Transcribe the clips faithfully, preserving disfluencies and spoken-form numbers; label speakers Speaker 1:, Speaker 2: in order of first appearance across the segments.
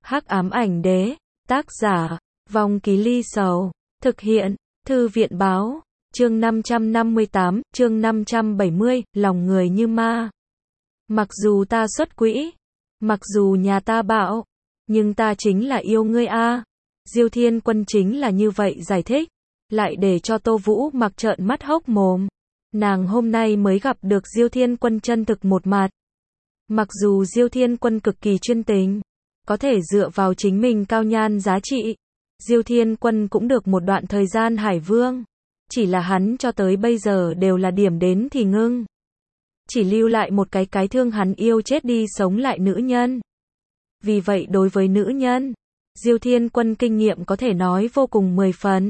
Speaker 1: Hắc ám ảnh đế, tác giả, Vong Ký Ly Sầu, thực hiện, Thư viện báo, chương năm trăm năm mươi tám, chương năm trăm bảy mươi, lòng người như ma. Mặc dù ta xuất quỹ, mặc dù nhà ta bạo, nhưng ta chính là yêu ngươi a. Diêu Thiên Quân chính là như vậy giải thích, lại để cho Tô Vũ Mặc trợn mắt hốc mồm. Nàng hôm nay mới gặp được Diêu Thiên Quân chân thực một mặt. Mặc dù Diêu Thiên Quân cực kỳ chuyên tình, có thể dựa vào chính mình cao nhan giá trị, Diêu Thiên Quân cũng được một đoạn thời gian hải vương. Chỉ là hắn cho tới bây giờ đều là điểm đến thì ngưng. Chỉ lưu lại một cái cái thương hắn yêu chết đi sống lại nữ nhân. Vì vậy đối với nữ nhân, Diêu Thiên Quân kinh nghiệm có thể nói vô cùng mười phần.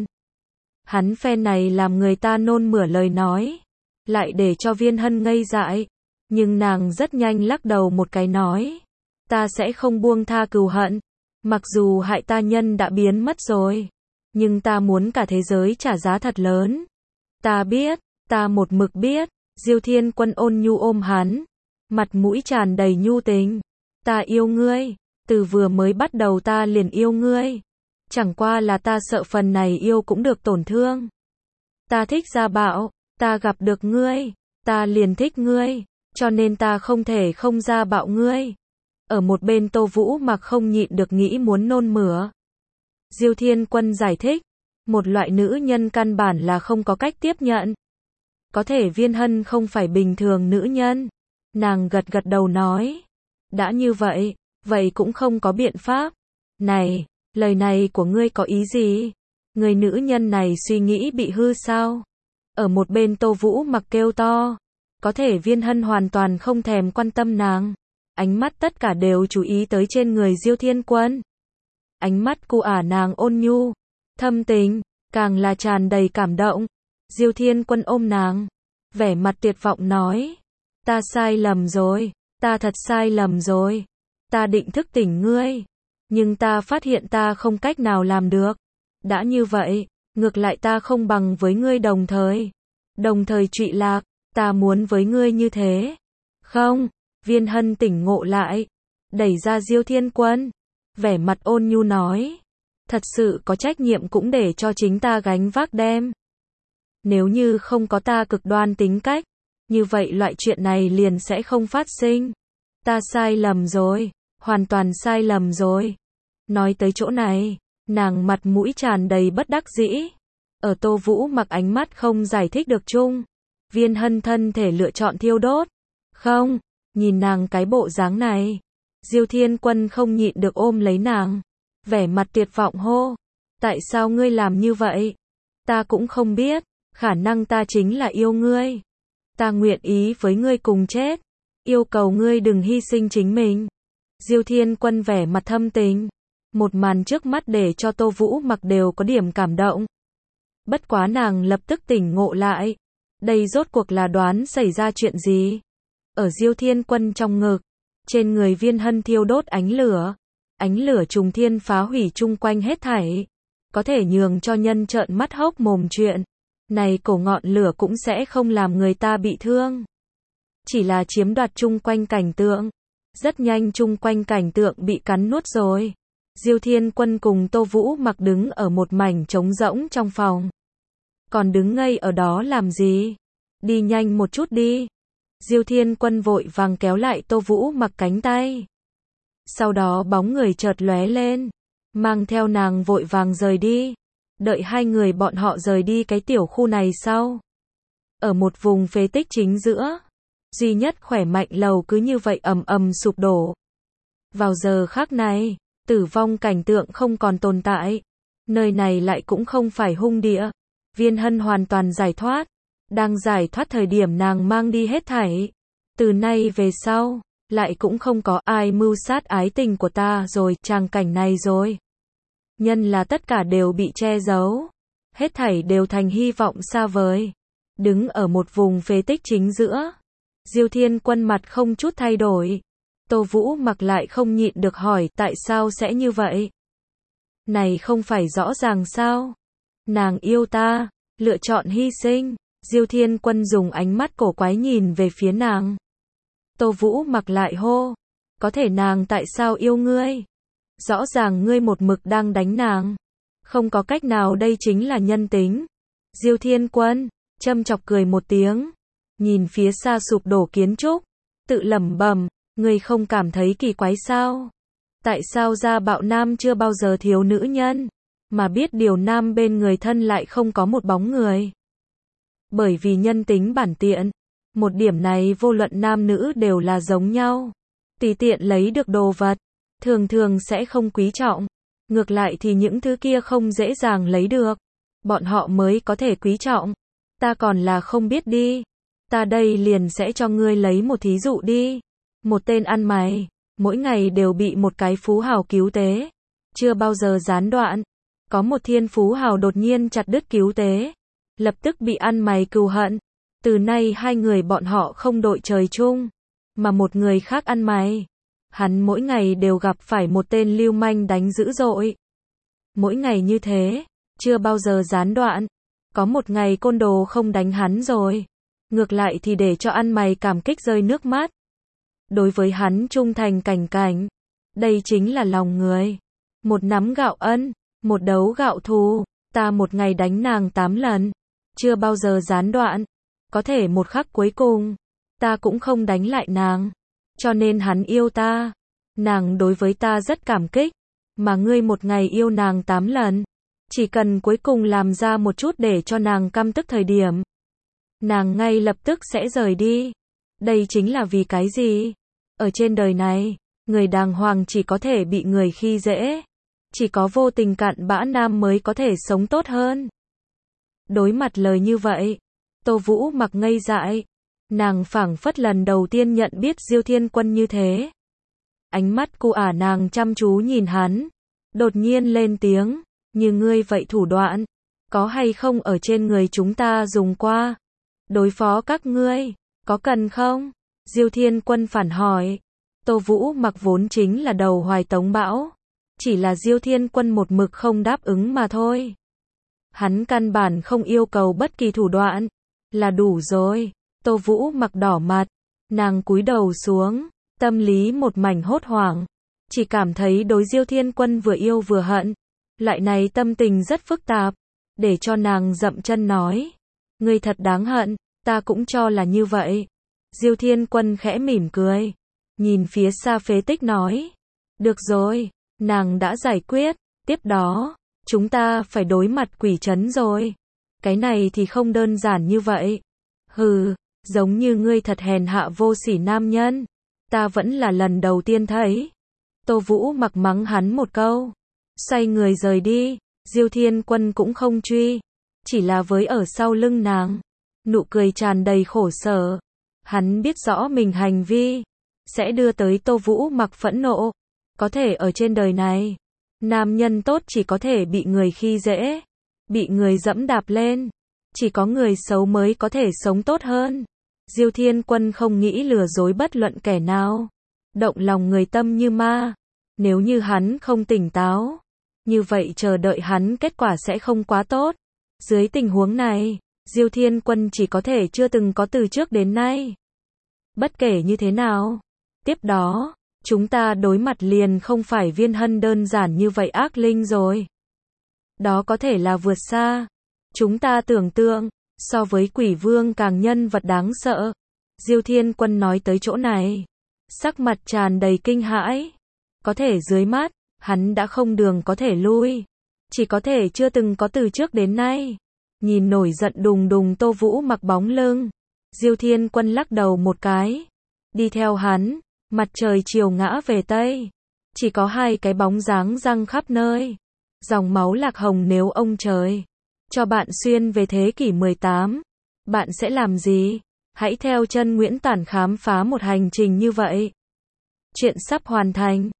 Speaker 1: Hắn phen này làm người ta nôn mửa lời nói, lại để cho Viên Hân ngây dại. Nhưng nàng rất nhanh lắc đầu một cái nói, ta sẽ không buông tha cừu hận. Mặc dù hại ta nhân đã biến mất rồi, nhưng ta muốn cả thế giới trả giá thật lớn. Ta biết, ta một mực biết. Diêu Thiên Quân ôn nhu ôm hắn, mặt mũi tràn đầy nhu tình. Ta yêu ngươi, từ vừa mới bắt đầu ta liền yêu ngươi. Chẳng qua là ta sợ phần này yêu cũng được tổn thương. Ta thích gia bạo, ta gặp được ngươi, ta liền thích ngươi, cho nên ta không thể không gia bạo ngươi. Ở một bên Tô Vũ Mặc không nhịn được nghĩ muốn nôn mửa. Diêu Thiên Quân giải thích, một loại nữ nhân căn bản là không có cách tiếp nhận. Có thể Viên Hân không phải bình thường nữ nhân. Nàng gật gật đầu nói, đã như vậy, vậy cũng không có biện pháp. Này, lời này của ngươi có ý gì? Người nữ nhân này suy nghĩ bị hư sao? Ở một bên Tô Vũ Mặc kêu to, có thể Viên Hân hoàn toàn không thèm quan tâm nàng. Ánh mắt tất cả đều chú ý tới trên người Diêu Thiên Quân. Ánh mắt cu ả nàng ôn nhu, thâm tình, càng là tràn đầy cảm động. Diêu Thiên Quân ôm nàng, vẻ mặt tuyệt vọng nói, ta sai lầm rồi, ta thật sai lầm rồi. Ta định thức tỉnh ngươi, nhưng ta phát hiện ta không cách nào làm được. Đã như vậy, ngược lại ta không bằng với ngươi đồng thời. Đồng thời trụy lạc, ta muốn với ngươi như thế. Không. Viên Hân tỉnh ngộ lại, đẩy ra Diêu Thiên Quân, vẻ mặt ôn nhu nói, thật sự có trách nhiệm cũng để cho chính ta gánh vác đem. Nếu như không có ta cực đoan tính cách, như vậy loại chuyện này liền sẽ không phát sinh. Ta sai lầm rồi, hoàn toàn sai lầm rồi. Nói tới chỗ này, nàng mặt mũi tràn đầy bất đắc dĩ. Ở Tô Vũ Mặc ánh mắt không giải thích được chung, Viên Hân thân thể lựa chọn thiêu đốt. Không. Nhìn nàng cái bộ dáng này, Diêu Thiên Quân không nhịn được ôm lấy nàng, vẻ mặt tuyệt vọng hô, tại sao ngươi làm như vậy? Ta cũng không biết, khả năng ta chính là yêu ngươi. Ta nguyện ý với ngươi cùng chết, yêu cầu ngươi đừng hy sinh chính mình. Diêu Thiên Quân vẻ mặt thâm tình, một màn trước mắt để cho Tô Vũ Mặc đều có điểm cảm động. Bất quá nàng lập tức tỉnh ngộ lại, đây rốt cuộc là đoán xảy ra chuyện gì? Ở Diêu Thiên Quân trong ngực, trên người Viên Hân thiêu đốt ánh lửa, ánh lửa trùng thiên phá hủy chung quanh hết thảy, có thể nhường cho nhân trợn mắt hốc mồm chuyện. Này cổ ngọn lửa cũng sẽ không làm người ta bị thương, chỉ là chiếm đoạt chung quanh cảnh tượng. Rất nhanh chung quanh cảnh tượng bị cắn nuốt rồi. Diêu Thiên Quân cùng Tô Vũ Mặc đứng ở một mảnh trống rỗng trong phòng. Còn đứng ngây ở đó làm gì? Đi nhanh một chút đi. Diêu Thiên Quân vội vàng kéo lại Tô Vũ Mặc cánh tay. Sau đó bóng người chợt lóe lên, mang theo nàng vội vàng rời đi. Đợi hai người bọn họ rời đi cái tiểu khu này sau, ở một vùng phế tích chính giữa, duy nhất khỏe mạnh lầu cứ như vậy ầm ầm sụp đổ. Vào giờ khắc này, tử vong cảnh tượng không còn tồn tại. Nơi này lại cũng không phải hung địa. Viên Hân hoàn toàn giải thoát. Đang giải thoát thời điểm nàng mang đi hết thảy. Từ nay về sau, lại cũng không có ai mưu sát ái tình của ta rồi, tràng cảnh này rồi. Nhân là tất cả đều bị che giấu. Hết thảy đều thành hy vọng xa vời. Đứng ở một vùng phế tích chính giữa, Diêu Thiên Quân mặt không chút thay đổi. Tô Vũ Mặc lại không nhịn được hỏi tại sao sẽ như vậy. Này không phải rõ ràng sao? Nàng yêu ta, lựa chọn hy sinh. Diêu Thiên Quân dùng ánh mắt cổ quái nhìn về phía nàng. Tô Vũ Mặc lại hô, có thể nàng tại sao yêu ngươi? Rõ ràng ngươi một mực đang đánh nàng. Không có cách nào, đây chính là nhân tính. Diêu Thiên Quân châm chọc cười một tiếng, nhìn phía xa sụp đổ kiến trúc, tự lẩm bẩm, ngươi không cảm thấy kỳ quái sao? Tại sao gia bạo nam chưa bao giờ thiếu nữ nhân, mà biết điều nam bên người thân lại không có một bóng người? Bởi vì nhân tính bản tiện, một điểm này vô luận nam nữ đều là giống nhau. Tùy tiện lấy được đồ vật, thường thường sẽ không quý trọng. Ngược lại thì những thứ kia không dễ dàng lấy được, bọn họ mới có thể quý trọng. Ta còn là không biết đi. Ta đây liền sẽ cho ngươi lấy một thí dụ đi. Một tên ăn mày, mỗi ngày đều bị một cái phú hào cứu tế, chưa bao giờ gián đoạn. Có một thiên phú hào đột nhiên chặt đứt cứu tế, lập tức bị ăn mày cừu hận. Từ nay hai người bọn họ không đội trời chung, mà một người khác ăn mày. Hắn mỗi ngày đều gặp phải một tên lưu manh đánh dữ dội. Mỗi ngày như thế, chưa bao giờ gián đoạn. Có một ngày côn đồ không đánh hắn rồi, ngược lại thì để cho ăn mày cảm kích rơi nước mắt. Đối với hắn trung thành cảnh cảnh. Đây chính là lòng người. Một nắm gạo ân, một đấu gạo thù. Ta một ngày đánh nàng tám lần, chưa bao giờ gián đoạn. Có thể một khắc cuối cùng, ta cũng không đánh lại nàng. Cho nên hắn yêu ta. Nàng đối với ta rất cảm kích. Mà ngươi một ngày yêu nàng tám lần. Chỉ cần cuối cùng làm ra một chút để cho nàng căm tức thời điểm, nàng ngay lập tức sẽ rời đi. Đây chính là vì cái gì? Ở trên đời này, người đàng hoàng chỉ có thể bị người khi dễ. Chỉ có vô tình cặn bã nam mới có thể sống tốt hơn. Đối mặt lời như vậy, Tô Vũ Mặc ngây dại. Nàng phảng phất lần đầu tiên nhận biết Diêu Thiên Quân như thế. Ánh mắt cu ả nàng chăm chú nhìn hắn, đột nhiên lên tiếng, như ngươi vậy thủ đoạn, có hay không ở trên người chúng ta dùng qua? Đối phó các ngươi, có cần không? Diêu Thiên Quân phản hỏi. Tô Vũ Mặc vốn chính là đầu hoài tống bão, chỉ là Diêu Thiên Quân một mực không đáp ứng mà thôi. Hắn căn bản không yêu cầu bất kỳ thủ đoạn, là đủ rồi. Tô Vũ Mặc đỏ mặt, nàng cúi đầu xuống, tâm lý một mảnh hốt hoảng, chỉ cảm thấy đối Diêu Thiên Quân vừa yêu vừa hận. Loại này tâm tình rất phức tạp, để cho nàng dậm chân nói, ngươi thật đáng hận, ta cũng cho là như vậy. Diêu Thiên Quân khẽ mỉm cười, nhìn phía xa phế tích nói, được rồi, nàng đã giải quyết, tiếp đó, chúng ta phải đối mặt quỷ trấn rồi. Cái này thì không đơn giản như vậy. Hừ, giống như ngươi thật hèn hạ vô sỉ nam nhân, ta vẫn là lần đầu tiên thấy. Tô Vũ Mặc mắng hắn một câu, xoay người rời đi. Diêu Thiên Quân cũng không truy, chỉ là với ở sau lưng nàng, nụ cười tràn đầy khổ sở. Hắn biết rõ mình hành vi sẽ đưa tới Tô Vũ Mặc phẫn nộ. Có thể ở trên đời này, nam nhân tốt chỉ có thể bị người khi dễ, bị người dẫm đạp lên. Chỉ có người xấu mới có thể sống tốt hơn. Diêu Thiên Quân không nghĩ lừa dối bất luận kẻ nào, động lòng người tâm như ma. Nếu như hắn không tỉnh táo, như vậy chờ đợi hắn kết quả sẽ không quá tốt. Dưới tình huống này, Diêu Thiên Quân chỉ có thể chưa từng có từ trước đến nay. Bất kể như thế nào, tiếp đó, chúng ta đối mặt liền không phải Viên Hân đơn giản như vậy ác linh rồi. Đó có thể là vượt xa chúng ta tưởng tượng, so với quỷ vương càng nhân vật đáng sợ. Diêu Thiên Quân nói tới chỗ này, sắc mặt tràn đầy kinh hãi. Có thể dưới mắt, hắn đã không đường có thể lui, chỉ có thể chưa từng có từ trước đến nay. Nhìn nổi giận đùng đùng Tô Vũ Mặc bóng lưng, Diêu Thiên Quân lắc đầu một cái, đi theo hắn. Mặt trời chiều ngã về tây, chỉ có hai cái bóng dáng răng khắp nơi. Dòng máu lạc hồng, nếu ông trời cho bạn xuyên về thế kỷ mười tám, bạn sẽ làm gì? Hãy theo chân Nguyễn Tản khám phá một hành trình như vậy. Chuyện sắp hoàn thành.